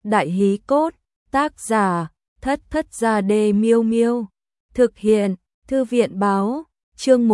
Đại hí cốt, tác giả, Thất Thất Gia Đê Miêu Miêu. Thực hiện, Thư viện báo, chương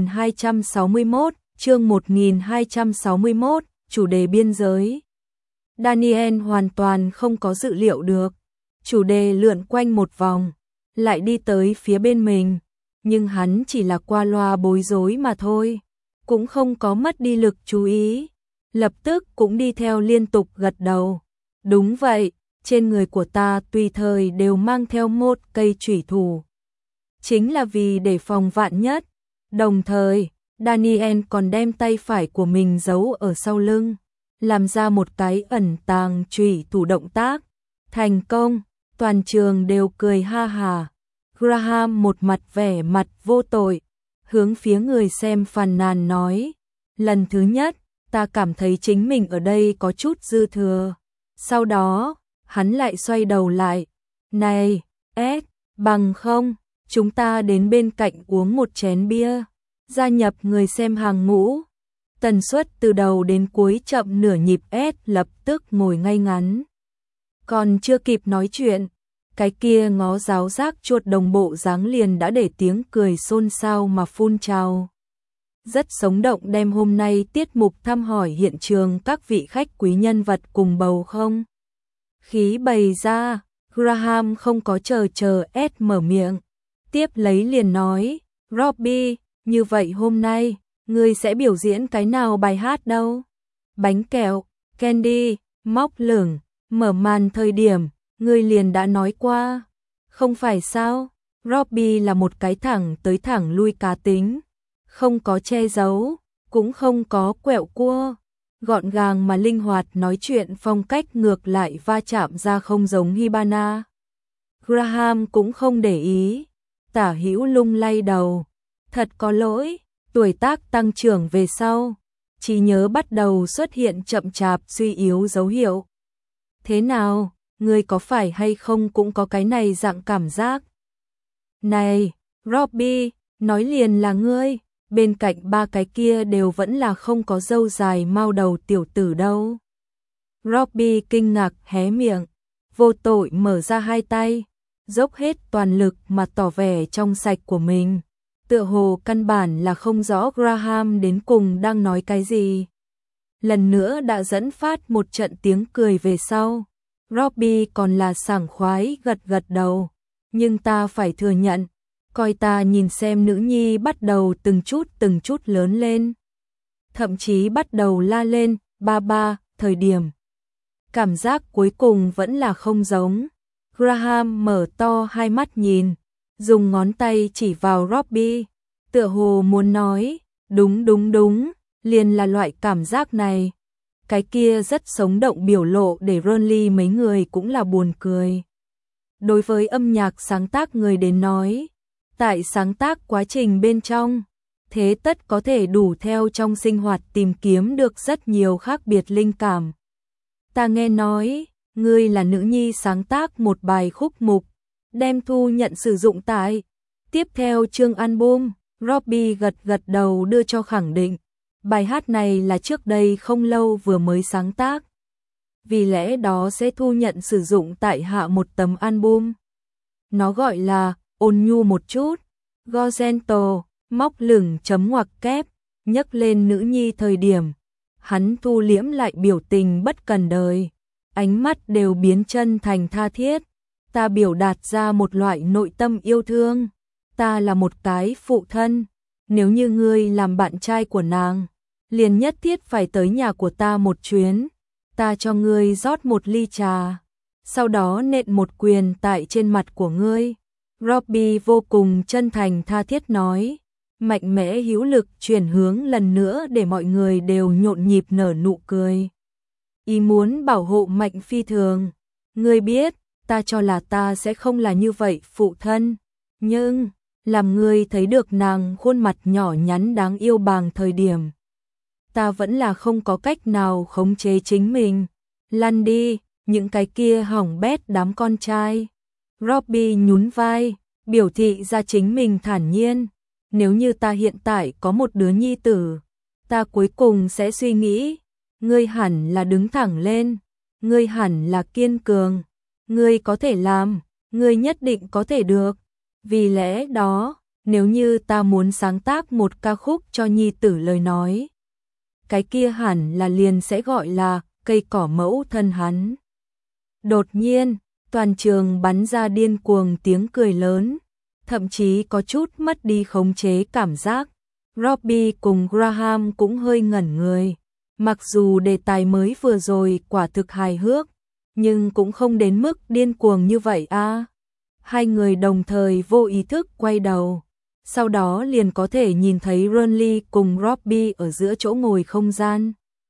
1261, chủ đề biên giới. Daniel hoàn toàn không có dự liệu được. Chủ đề lượn quanh một vòng, lại đi tới phía bên mình, nhưng hắn chỉ là qua loa bối rối mà thôi, cũng không có mất đi lực chú ý, lập tức cũng đi theo liên tục gật đầu. Đúng vậy, trên người của ta tùy thời đều mang theo một cây chủy thủ, chính là vì để phòng vạn nhất. Đồng thời, Daniel còn đem tay phải của mình giấu ở sau lưng, làm ra một cái ẩn tàng chủy thủ động tác. Thành công, toàn trường đều cười ha hà. Graham một mặt vẻ mặt vô tội, hướng phía người xem phàn nàn nói, lần thứ nhất, ta cảm thấy chính mình ở đây có chút dư thừa. Sau đó, hắn lại xoay đầu lại, này, bằng không, chúng ta đến bên cạnh uống một chén bia, gia nhập người xem hàng ngũ. Tần suất từ đầu đến cuối chậm nửa nhịp, lập tức ngồi ngay ngắn. Còn chưa kịp nói chuyện, cái kia ngó giáo giác chuột đồng bộ dáng liền đã để tiếng cười xôn xao mà phun trào. Rất sống động, đem hôm nay tiết mục thăm hỏi hiện trường các vị khách quý nhân vật cùng bầu không khí bày ra. Graham không có chờ mở miệng, tiếp lấy liền nói, Robbie, như vậy hôm nay, ngươi sẽ biểu diễn cái nào bài hát đâu? Bánh kẹo, candy, móc lửng, mở màn thời điểm, ngươi liền đã nói qua, không phải sao? Robbie là một cái thẳng tới thẳng lui cá tính, không có che giấu, cũng không có quẹo cua, gọn gàng mà linh hoạt, nói chuyện phong cách ngược lại va chạm ra không giống Hibana. Graham cũng không để ý, tả hữu lung lay đầu, thật có lỗi, tuổi tác tăng trưởng về sau, trí nhớ bắt đầu xuất hiện chậm chạp suy yếu dấu hiệu. Thế nào, ngươi có phải hay không cũng có cái này dạng cảm giác? Này, Robbie, nói liền là ngươi, bên cạnh ba cái kia đều vẫn là không có râu dài mao đầu tiểu tử đâu. Robbie kinh ngạc hé miệng, vô tội mở ra hai tay, dốc hết toàn lực mà tỏ vẻ trong sạch của mình. Tựa hồ căn bản là không rõ Graham đến cùng đang nói cái gì. Lần nữa đã dẫn phát một trận tiếng cười về sau. Robbie còn là sảng khoái gật đầu. Nhưng ta phải thừa nhận, coi ta nhìn xem nữ nhi bắt đầu từng chút lớn lên. Thậm chí bắt đầu la lên, ba, thời điểm. Cảm giác cuối cùng vẫn là không giống. Graham mở to hai mắt nhìn, dùng ngón tay chỉ vào Robbie, tựa hồ muốn nói, đúng, liền là loại cảm giác này. Cái kia rất sống động biểu lộ để Ronly mấy người cũng là buồn cười. Đối với âm nhạc sáng tác người đến nói, tại sáng tác quá trình bên trong, thế tất có thể đủ theo trong sinh hoạt tìm kiếm được rất nhiều khác biệt linh cảm. Ta nghe nói, ngươi là nữ nhi sáng tác một bài khúc mục, đem thu nhận sử dụng tại tiếp theo chương album. Robbie gật đầu đưa cho khẳng định, bài hát này là trước đây không lâu vừa mới sáng tác, vì lẽ đó sẽ thu nhận sử dụng tại hạ một tấm album. Nó gọi là ôn nhu một chút, Gozento, móc lửng chấm ngoặc kép, nhấc lên nữ nhi thời điểm. Hắn thu liễm lại biểu tình bất cần đời, ánh mắt đều biến chân thành tha thiết. Ta biểu đạt ra một loại nội tâm yêu thương. Ta là một cái phụ thân, nếu như ngươi làm bạn trai của nàng, liền nhất thiết phải tới nhà của ta một chuyến. Ta cho ngươi rót một ly trà, sau đó nện một quyền tại trên mặt của ngươi. Robbie vô cùng chân thành tha thiết nói, mạnh mẽ hữu lực chuyển hướng lần nữa để mọi người đều nhộn nhịp nở nụ cười. Ý muốn bảo hộ Mạnh phi thường, ngươi biết, ta cho là ta sẽ không là như vậy phụ thân, nhưng làm ngươi thấy được nàng khuôn mặt nhỏ nhắn đáng yêu bằng thời điểm, ta vẫn là không có cách nào khống chế chính mình. Lăn đi, những cái kia hỏng bét đám con trai. Robbie nhún vai, biểu thị ra chính mình thản nhiên, nếu như ta hiện tại có một đứa nhi tử, ta cuối cùng sẽ suy nghĩ, ngươi hẳn là đứng thẳng lên, ngươi hẳn là kiên cường, ngươi có thể làm, ngươi nhất định có thể được. Vì lẽ đó, nếu như ta muốn sáng tác một ca khúc cho nhi tử lời nói, cái kia hẳn là liền sẽ gọi là cây cỏ mẫu thân hắn. Đột nhiên, toàn trường bắn ra điên cuồng tiếng cười lớn, thậm chí có chút mất đi khống chế cảm giác. Robbie cùng Graham cũng hơi ngẩn người. Mặc dù đề tài mới vừa rồi quả thực hài hước, nhưng cũng không đến mức điên cuồng như vậy a. Hai người đồng thời vô ý thức quay đầu, sau đó liền có thể nhìn thấy Ronly cùng Robbie ở giữa chỗ ngồi không gian.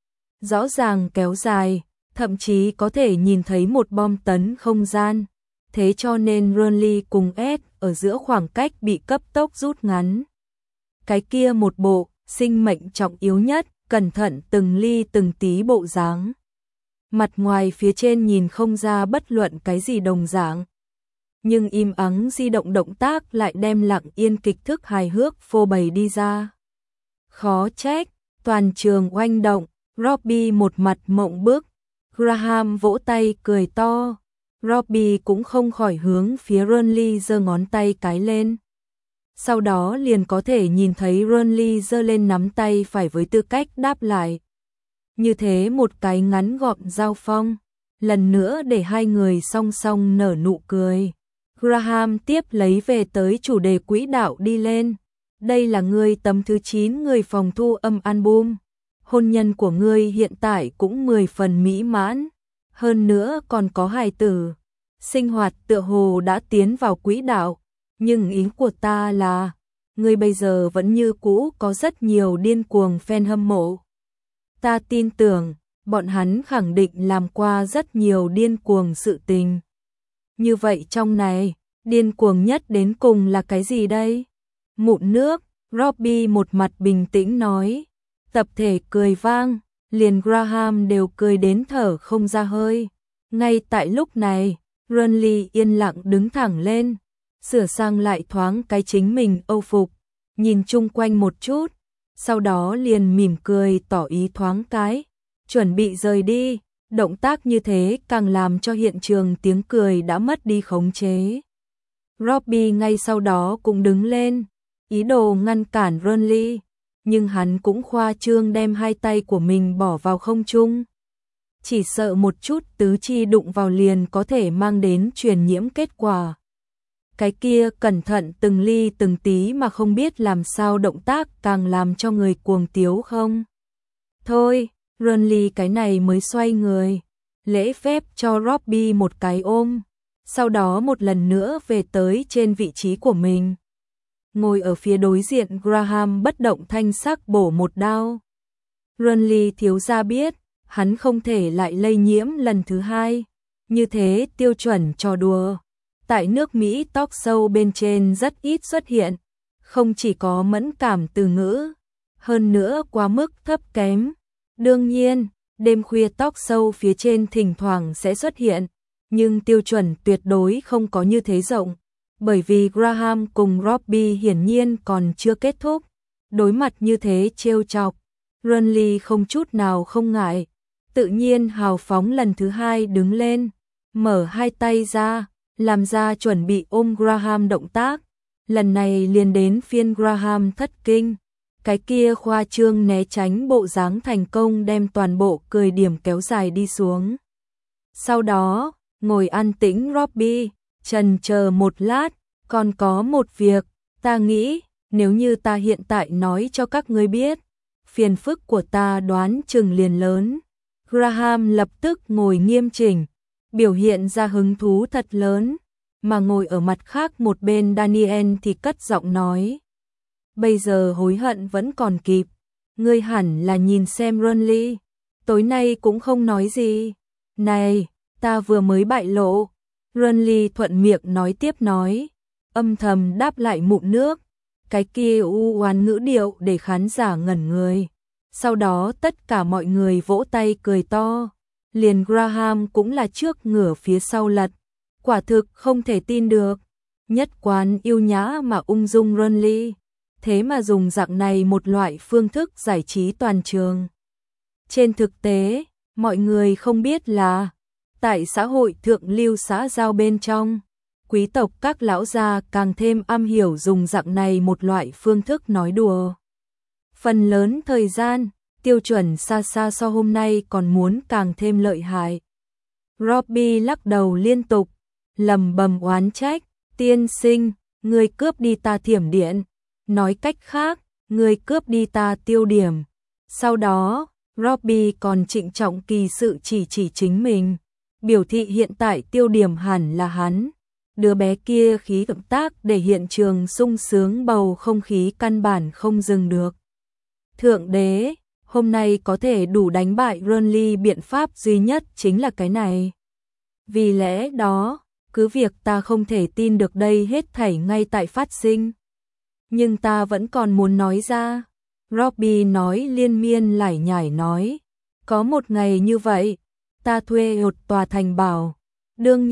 Rõ ràng kéo dài, thậm chí có thể nhìn thấy một bom tấn không gian. Thế cho nên Ronly cùng Ed ở giữa khoảng cách bị cấp tốc rút ngắn. Cái kia một bộ, sinh mệnh trọng yếu nhất, cẩn thận từng ly từng tí bộ dáng. Mặt ngoài phía trên nhìn không ra bất luận cái gì đồng dạng. Nhưng im ắng di động động tác lại đem lặng yên kịch thức hài hước phô bày đi ra. Khó trách, toàn trường oanh động, Robbie một mặt mộng bức, Graham vỗ tay cười to. Robbie cũng không khỏi hướng phía Ronly giơ ngón tay cái lên. Sau đó liền có thể nhìn thấy Ronly giơ lên nắm tay phải với tư cách đáp lại. Như thế một cái ngắn gọn giao phong, lần nữa để hai người song song nở nụ cười. Graham tiếp lấy về tới chủ đề quỹ đạo đi lên. Đây là ngươi tấm thứ 9 người phòng thu âm album. Hôn nhân của ngươi hiện tại cũng 10 phần mỹ mãn. Hơn nữa còn có hài tử. Sinh hoạt tựa hồ đã tiến vào quỹ đạo. Nhưng ý của ta là, ngươi bây giờ vẫn như cũ có rất nhiều điên cuồng fan hâm mộ. Ta tin tưởng, bọn hắn khẳng định làm qua rất nhiều điên cuồng sự tình. Như vậy trong này, điên cuồng nhất đến cùng là cái gì đây? Mụn nước, Robbie một mặt bình tĩnh nói. Tập thể cười vang, liền Graham đều cười đến thở không ra hơi. Ngay tại lúc này, Ronly yên lặng đứng thẳng lên, sửa sang lại thoáng cái chính mình âu phục, nhìn chung quanh một chút, sau đó liền mỉm cười tỏ ý thoáng cái, chuẩn bị rời đi. Động tác như thế càng làm cho hiện trường tiếng cười đã mất đi khống chế. Robbie ngay sau đó cũng đứng lên, ý đồ ngăn cản Ronly, nhưng hắn cũng khoa trương đem hai tay của mình bỏ vào không trung. Chỉ sợ một chút tứ chi đụng vào liền có thể mang đến truyền nhiễm kết quả. Cái kia cẩn thận từng ly từng tí mà không biết làm sao động tác càng làm cho người cuồng tiếu không. Thôi, Ronly cái này mới xoay người, lễ phép cho Robbie một cái ôm, sau đó một lần nữa về tới trên vị trí của mình. Ngồi ở phía đối diện Graham bất động thanh sắc bổ một đao. Ronly thiếu gia biết, hắn không thể lại lây nhiễm lần thứ hai. Như thế tiêu chuẩn trò đùa. Tại nước Mỹ talk show bên trên rất ít xuất hiện. Không chỉ có mẫn cảm từ ngữ, hơn nữa quá mức thấp kém. Đương nhiên, đêm khuya talk show phía trên thỉnh thoảng sẽ xuất hiện. Nhưng tiêu chuẩn tuyệt đối không có như thế rộng. Bởi vì Graham cùng Robbie hiển nhiên còn chưa kết thúc. Đối mặt như thế trêu chọc, Ronly không chút nào không ngại. Tự nhiên hào phóng lần thứ hai đứng lên, mở hai tay ra, làm ra chuẩn bị ôm Graham động tác. Lần này liền đến phiên Graham thất kinh. Cái kia khoa trương né tránh bộ dáng thành công đem toàn bộ cười điểm kéo dài đi xuống. Sau đó, ngồi an tĩnh Robbie, chần chờ một lát, còn có một việc, ta nghĩ, nếu như ta hiện tại nói cho các ngươi biết, phiền phức của ta đoán chừng liền lớn. Graham lập tức ngồi nghiêm chỉnh, biểu hiện ra hứng thú thật lớn, mà ngồi ở mặt khác một bên Daniel thì cất giọng nói. Bây giờ hối hận vẫn còn kịp, ngươi hẳn là nhìn xem Ronly, tối nay cũng không nói gì. Này, ta vừa mới bại lộ. Ronly thuận miệng nói tiếp nói, âm thầm đáp lại mụn nước, cái kia u oán ngữ điệu để khán giả ngẩn người. Sau đó tất cả mọi người vỗ tay cười to, liền Graham cũng là trước ngửa phía sau lật, quả thực không thể tin được. Nhất quán yêu nhã mà ung dung Ronly, thế mà dùng dạng này một loại phương thức giải trí toàn trường. Trên thực tế, mọi người không biết là tại xã hội thượng lưu xã giao bên trong, quý tộc các lão gia càng thêm am hiểu dùng dạng này một loại phương thức nói đùa. Phần lớn thời gian, tiêu chuẩn xa xa so hôm nay còn muốn càng thêm lợi hại. Robbie lắc đầu liên tục, lầm bầm oán trách, tiên sinh, ngươi cướp đi ta thiểm điện. Nói cách khác, ngươi cướp đi ta tiêu điểm. Sau đó, Robbie còn trịnh trọng kỳ sự chỉ chính mình, biểu thị hiện tại tiêu điểm hẳn là hắn. Đứa bé kia khí động tác để hiện trường sung sướng, bầu không khí căn bản không dừng được. Thượng đế, hôm nay có thể đủ đánh bại Burnley biện pháp duy nhất chính là cái này. Vì lẽ đó, cứ việc ta không thể tin được đây hết thảy ngay tại phát sinh. Nhưng ta vẫn còn muốn nói ra. Robbie nói liên miên lải nhải nói. Có một ngày như vậy, ta thuê một tòa thành bảo. Đương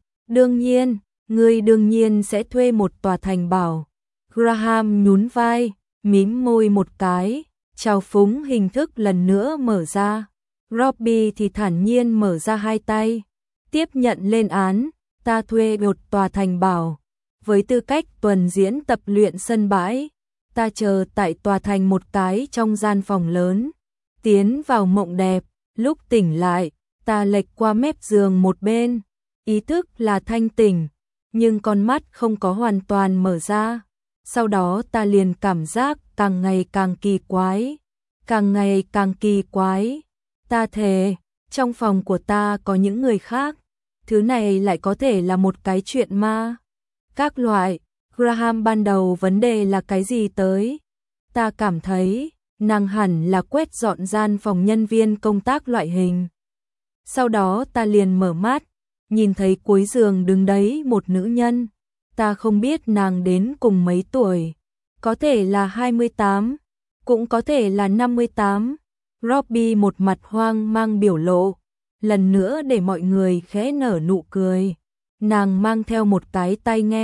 nhiên, ngươi đương nhiên sẽ thuê một tòa thành bảo. Graham nhún vai, mím môi một cái, trào phúng hình thức lần nữa mở ra. Robbie thì thản nhiên mở ra hai tay, tiếp nhận lên án, ta thuê một tòa thành bảo. Với tư cách tuần diễn tập luyện sân bãi, ta chờ tại tòa thành một cái trong gian phòng lớn, tiến vào mộng đẹp, lúc tỉnh lại, ta lệch qua mép giường một bên, ý thức là thanh tỉnh, nhưng con mắt không có hoàn toàn mở ra. Sau đó ta liền cảm giác càng ngày càng kỳ quái, càng ngày càng kỳ quái. Ta thề, trong phòng của ta có những người khác, thứ này lại có thể là một cái chuyện ma. Các loại, Graham ban đầu vấn đề là cái gì tới? Ta cảm thấy, nàng hẳn là quét dọn gian phòng nhân viên công tác loại hình. Sau đó ta liền mở mắt, nhìn thấy cuối giường đứng đấy một nữ nhân. Ta không biết nàng đến cùng mấy tuổi, có thể là 28, cũng có thể là 58. Robbie một mặt hoang mang biểu lộ, lần nữa để mọi người khẽ nở nụ cười. Nàng mang theo một cái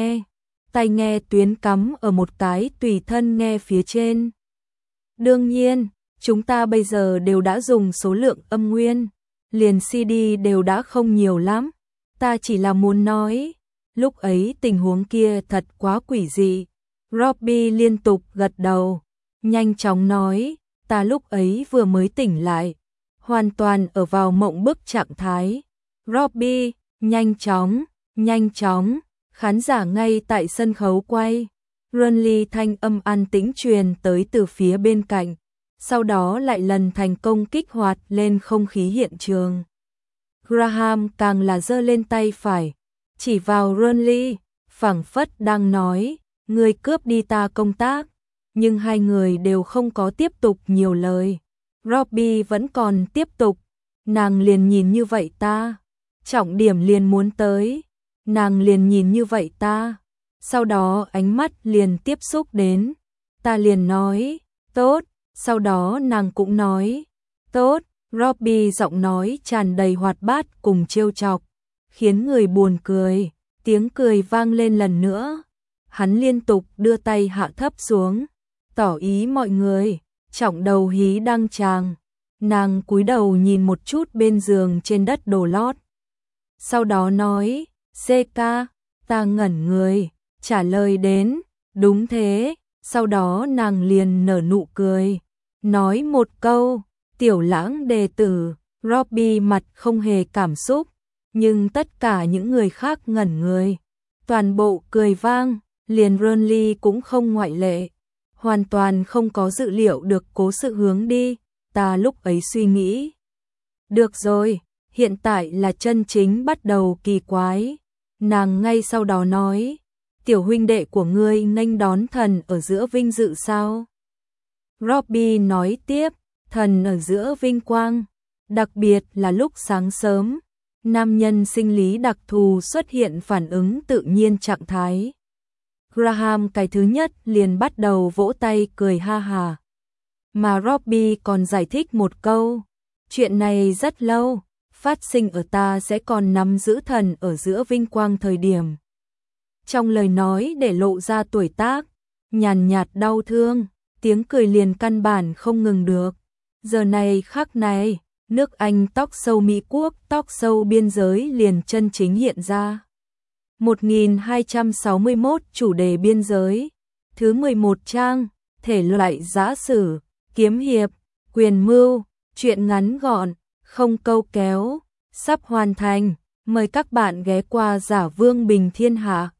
tai nghe tuyến cắm ở một cái tùy thân nghe phía trên. Đương nhiên, chúng ta bây giờ đều đã dùng số lượng âm nguyên, liền CD đều đã không nhiều lắm. Ta chỉ là muốn nói, lúc ấy tình huống kia thật quá quỷ dị. Robbie liên tục gật đầu, nhanh chóng nói, ta lúc ấy vừa mới tỉnh lại, hoàn toàn ở vào mộng bức trạng thái. Robbie, nhanh chóng, khán giả ngay tại sân khấu quay. Burnley thanh âm an tĩnh truyền tới từ phía bên cạnh, sau đó lại lần thành công kích hoạt lên không khí hiện trường. Graham càng là giơ lên tay phải, chỉ vào Burnley, phảng phất đang nói, ngươi cướp đi ta công tác, nhưng hai người đều không có tiếp tục nhiều lời. Robbie vẫn còn tiếp tục, nàng liền nhìn như vậy ta, trọng điểm liền muốn tới, nàng liền nhìn như vậy ta, sau đó ánh mắt liền tiếp xúc đến, ta liền nói, tốt, sau đó nàng cũng nói, tốt. Robbie giọng nói tràn đầy hoạt bát cùng trêu chọc, khiến người buồn cười, tiếng cười vang lên lần nữa. Hắn liên tục đưa tay hạ thấp xuống, tỏ ý mọi người, trọng đầu hí đăng tràng. Nàng cúi đầu nhìn một chút bên giường trên đất đồ lót. Sau đó nói, CK, ta ngẩn người, trả lời đến, đúng thế. Sau đó nàng liền nở nụ cười, nói một câu, tiểu lãng đệ tử. Robbie mặt không hề cảm xúc, nhưng tất cả những người khác ngẩn người, toàn bộ cười vang, liền Burnley cũng không ngoại lệ, hoàn toàn không có dự liệu được cố sự hướng đi. Ta lúc ấy suy nghĩ, được rồi, hiện tại là chân chính bắt đầu kỳ quái. Nàng ngay sau đó nói, tiểu huynh đệ của ngươi nghênh đón thần ở giữa vinh dự sao? Robbie nói tiếp, thần ở giữa vinh quang, đặc biệt là lúc sáng sớm, nam nhân sinh lý đặc thù xuất hiện phản ứng tự nhiên trạng thái. Graham cái thứ nhất liền bắt đầu vỗ tay cười ha hà. Mà Robbie còn giải thích một câu, chuyện này rất lâu, phát sinh ở ta sẽ còn nắm giữ thần ở giữa vinh quang thời điểm. Trong lời nói để lộ ra tuổi tác, nhàn nhạt đau thương, tiếng cười liền căn bản không ngừng được. Giờ này khắc này, Nước Anh tóc sâu Mỹ Quốc, tóc sâu biên giới liền chân chính hiện ra. 1261 chủ đề biên giới. Thứ 11 trang, thể loại giã sử, kiếm hiệp, quyền mưu, truyện ngắn gọn, không câu kéo, sắp hoàn thành. Mời các bạn ghé qua Giả Vương Bình Thiên Hạ.